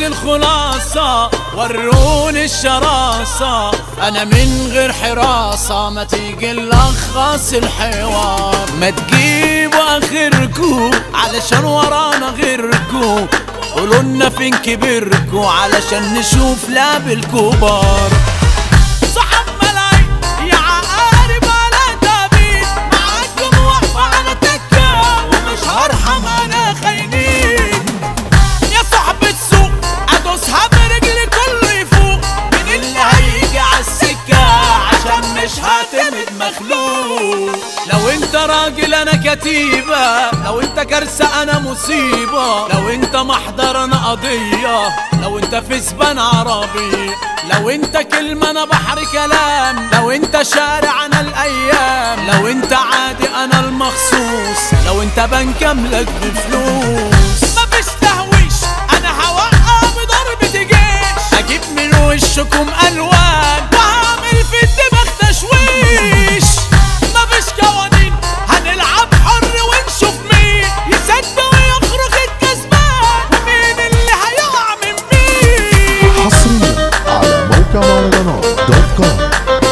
الخلاصة وروني الشراسة، أنا من غير حراسة ما تيجي نلخص الحوار. ما تجيبوا آخركو علشان ورانا غيركو، قولولنا فين كبركو علشان نشوف لعب الكبار. صحاب ملايين يا عقارب على تابين، معاكم واقفة على تكة ومش هرحم أنا خاينين. يا صاحبة سوق أدوسها برجلي كله يفوق، من اللي هيجي عالسكة عشان مش هعتمد مخلوق. لو انت راجل انا كتيبة، لو انت كارثة انا مصيبة، لو انت محضر انا قضية، لو انت في سبان عربي، لو انت كلمة انا بحر كلام، لو انت شارع انا الايام، لو انت عادي انا المخصوص، لو انت بنكملك بفلوس. مفيش تهويش انا هوقع بضربة جيش، اجيب من وشكم الوان وهعمل في الدماغ تشويش. مفيش قوانين هنلعب حر ونشوف مين يصدق ويخرج الكسبان، ومين اللي هيقع من مين. حصريا على موقع مهرجانات.com.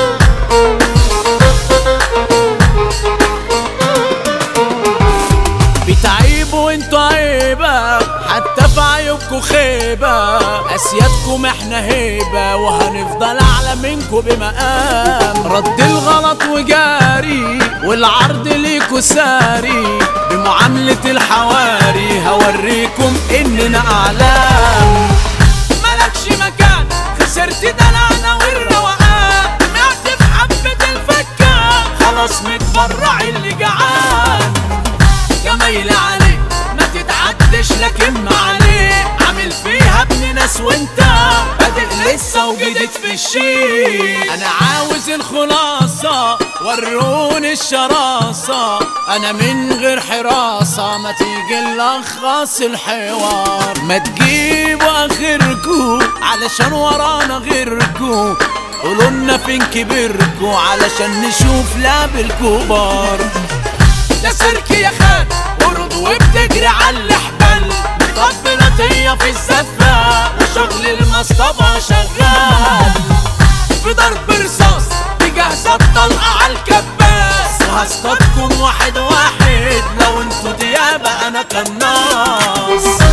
بتعيبوا انتوا عيبة حتى في عيوبكوا خيبة، اسيادكم احنا هيبة وهنفضل اعلى منكوا بمقام. رد الغلط وجاري والعرض ليكوا ساري، بمعاملة الحواري هوريكم اننا اعلام. ملكش مكان خسرت دلعنا والروقان، سمعت في حبة الفكة خلاص متبرع اللي جعان. جمايل عليك ما تتعدش لكن عليك، عامل فيها ابن ناس وانت بادئ لسه وجديد في الشيء. انا عاوز الخلاصة وروني الشراسة، انا من غير حراسة ما تيجي نلخص الحوار. ما تجيبوا اخركو علشان ورانا غيركو، قولولنا فين كبركو علشان نشوف لعب الكبار. ده سيرك يا خان ورد وبتجري على الحبال، مطبلاتية في الزفة وشغل المصطبة شغال. في ضرب رصاص بجهزة الطلقة على الكباس، وهصطادكم واحد واحد لو انتوا ديابة انا قناص.